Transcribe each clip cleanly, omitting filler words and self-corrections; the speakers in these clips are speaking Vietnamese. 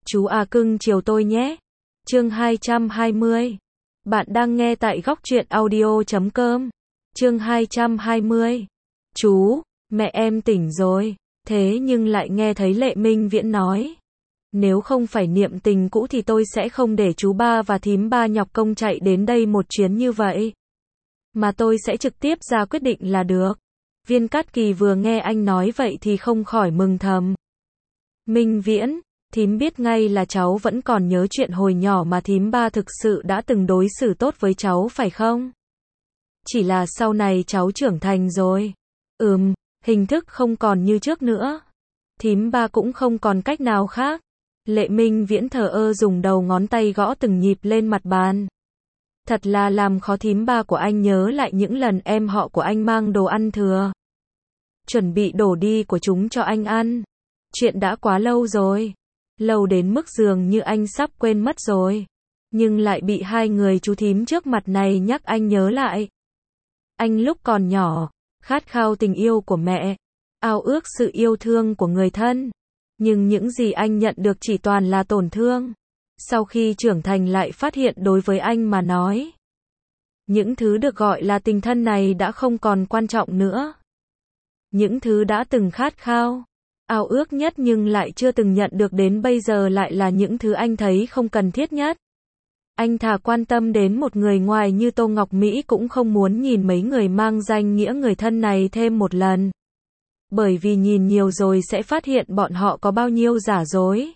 Chú à cưng chiều tôi nhé. Chương 220. Bạn đang nghe tại góc truyện audio.com. Chương 220. Chú, mẹ em tỉnh rồi. Thế nhưng lại nghe thấy Lệ Minh Viễn nói. Nếu không phải niệm tình cũ thì tôi sẽ không để chú ba và thím ba nhọc công chạy đến đây một chuyến như vậy. Mà tôi sẽ trực tiếp ra quyết định là được. Viên Cát Kỳ vừa nghe anh nói vậy thì không khỏi mừng thầm. Minh Viễn, thím biết ngay là cháu vẫn còn nhớ chuyện hồi nhỏ mà thím ba thực sự đã từng đối xử tốt với cháu phải không? Chỉ là sau này cháu trưởng thành rồi. Hình thức không còn như trước nữa. Thím ba cũng không còn cách nào khác. Lệ Minh Viễn thờ ơ dùng đầu ngón tay gõ từng nhịp lên mặt bàn. Thật là làm khó thím ba của anh nhớ lại những lần em họ của anh mang đồ ăn thừa. Chuẩn bị đổ đi của chúng cho anh ăn. Chuyện đã quá lâu rồi. Lâu đến mức dường như anh sắp quên mất rồi. Nhưng lại bị hai người chú thím trước mặt này nhắc anh nhớ lại. Anh lúc còn nhỏ, khát khao tình yêu của mẹ, ao ước sự yêu thương của người thân. Nhưng những gì anh nhận được chỉ toàn là tổn thương. Sau khi trưởng thành lại phát hiện đối với anh mà nói, những thứ được gọi là tình thân này đã không còn quan trọng nữa. Những thứ đã từng khát khao, ao ước nhất nhưng lại chưa từng nhận được đến bây giờ lại là những thứ anh thấy không cần thiết nhất. Anh thà quan tâm đến một người ngoài như Tô Ngọc Mỹ cũng không muốn nhìn mấy người mang danh nghĩa người thân này thêm một lần. Bởi vì nhìn nhiều rồi sẽ phát hiện bọn họ có bao nhiêu giả dối.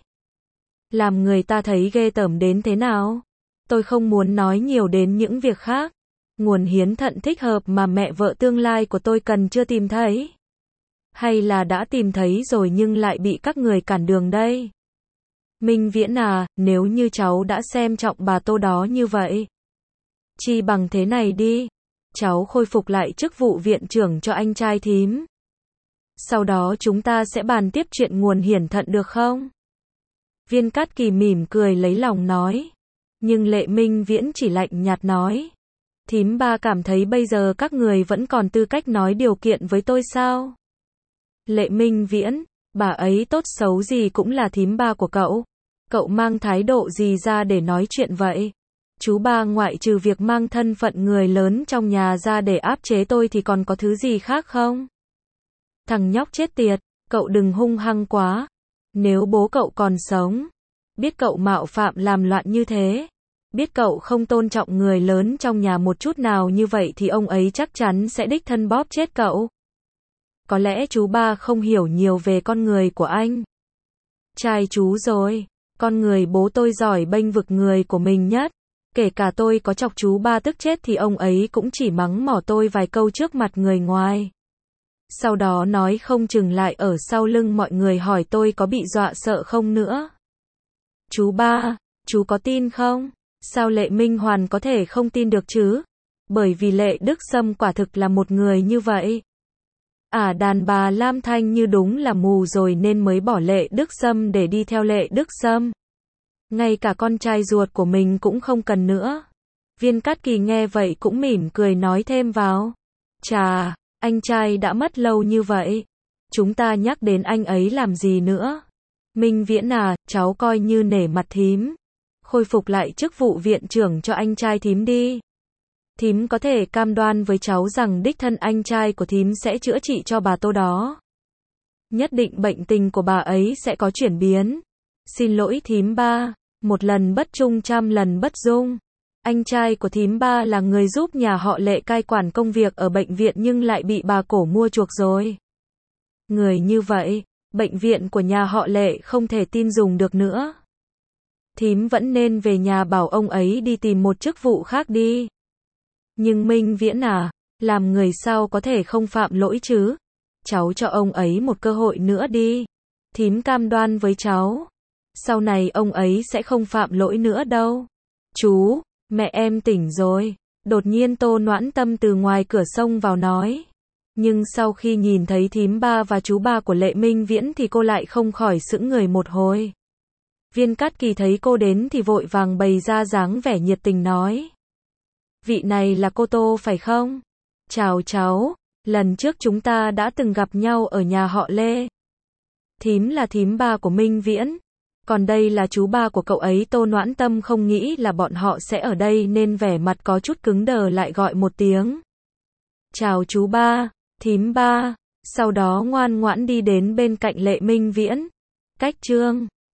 Làm người ta thấy ghê tởm đến thế nào. Tôi không muốn nói nhiều đến những việc khác. Nguồn hiến thận thích hợp mà mẹ vợ tương lai của tôi cần chưa tìm thấy. Hay là đã tìm thấy rồi nhưng lại bị các người cản đường đây. Minh Viễn à, nếu như cháu đã xem trọng bà Tô đó như vậy, chi bằng thế này đi. Cháu khôi phục lại chức vụ viện trưởng cho anh trai thím. Sau đó chúng ta sẽ bàn tiếp chuyện nguồn hiển thận được không? Viên Cát Kỳ mỉm cười lấy lòng nói. Nhưng Lệ Minh Viễn chỉ lạnh nhạt nói. Thím ba cảm thấy bây giờ các người vẫn còn tư cách nói điều kiện với tôi sao? Lệ Minh Viễn, bà ấy tốt xấu gì cũng là thím ba của cậu. Cậu mang thái độ gì ra để nói chuyện vậy? Chú ba ngoại trừ việc mang thân phận người lớn trong nhà ra để áp chế tôi thì còn có thứ gì khác không? Thằng nhóc chết tiệt, cậu đừng hung hăng quá. Nếu bố cậu còn sống, biết cậu mạo phạm làm loạn như thế, biết cậu không tôn trọng người lớn trong nhà một chút nào như vậy thì ông ấy chắc chắn sẽ đích thân bóp chết cậu. Có lẽ chú ba không hiểu nhiều về con người của anh. Trai chú rồi, con người bố tôi giỏi bênh vực người của mình nhất. Kể cả tôi có chọc chú ba tức chết thì ông ấy cũng chỉ mắng mỏ tôi vài câu trước mặt người ngoài. Sau đó nói không chừng lại ở sau lưng mọi người hỏi tôi có bị dọa sợ không nữa. Chú ba, chú có tin không? Sao Lệ Minh Hoàn có thể không tin được chứ? Bởi vì Lệ Đức Sâm quả thực là một người như vậy. Đàn bà Lam Thanh như đúng là mù rồi nên mới bỏ Lệ Đức Sâm để đi theo Lệ Đức Sâm. Ngay cả con trai ruột của mình cũng không cần nữa. Viên Cát Kỳ nghe vậy cũng mỉm cười nói thêm vào. Chà, anh trai đã mất lâu như vậy. Chúng ta nhắc đến anh ấy làm gì nữa? Minh Viễn à, cháu coi như nể mặt thím. Khôi phục lại chức vụ viện trưởng cho anh trai thím đi. Thím có thể cam đoan với cháu rằng đích thân anh trai của thím sẽ chữa trị cho bà Tô đó. Nhất định bệnh tình của bà ấy sẽ có chuyển biến. Xin lỗi thím ba, một lần bất trung trăm lần bất dung. Anh trai của thím ba là người giúp nhà họ Lệ cai quản công việc ở bệnh viện nhưng lại bị bà cổ mua chuộc rồi. Người như vậy, bệnh viện của nhà họ Lệ không thể tin dùng được nữa. Thím vẫn nên về nhà bảo ông ấy đi tìm một chức vụ khác đi. Nhưng Minh Viễn à, làm người sao có thể không phạm lỗi chứ? Cháu cho ông ấy một cơ hội nữa đi. Thím cam đoan với cháu. Sau này ông ấy sẽ không phạm lỗi nữa đâu. Chú, mẹ em tỉnh rồi. Đột nhiên Tô Noãn Tâm từ ngoài cửa xông vào nói. Nhưng sau khi nhìn thấy thím ba và chú ba của Lệ Minh Viễn thì cô lại không khỏi sững người một hồi. Viên Cát Kỳ thấy cô đến thì vội vàng bày ra dáng vẻ nhiệt tình nói. Vị này là cô Tô phải không? Chào cháu, lần trước chúng ta đã từng gặp nhau ở nhà họ Lê. Thím là thím ba của Minh Viễn. Còn đây là chú ba của cậu ấy. Tô Noãn Tâm không nghĩ là bọn họ sẽ ở đây nên vẻ mặt có chút cứng đờ lại gọi một tiếng. Chào chú ba, thím ba. Sau đó ngoan ngoãn đi đến bên cạnh Lệ Minh Viễn. Cách Trương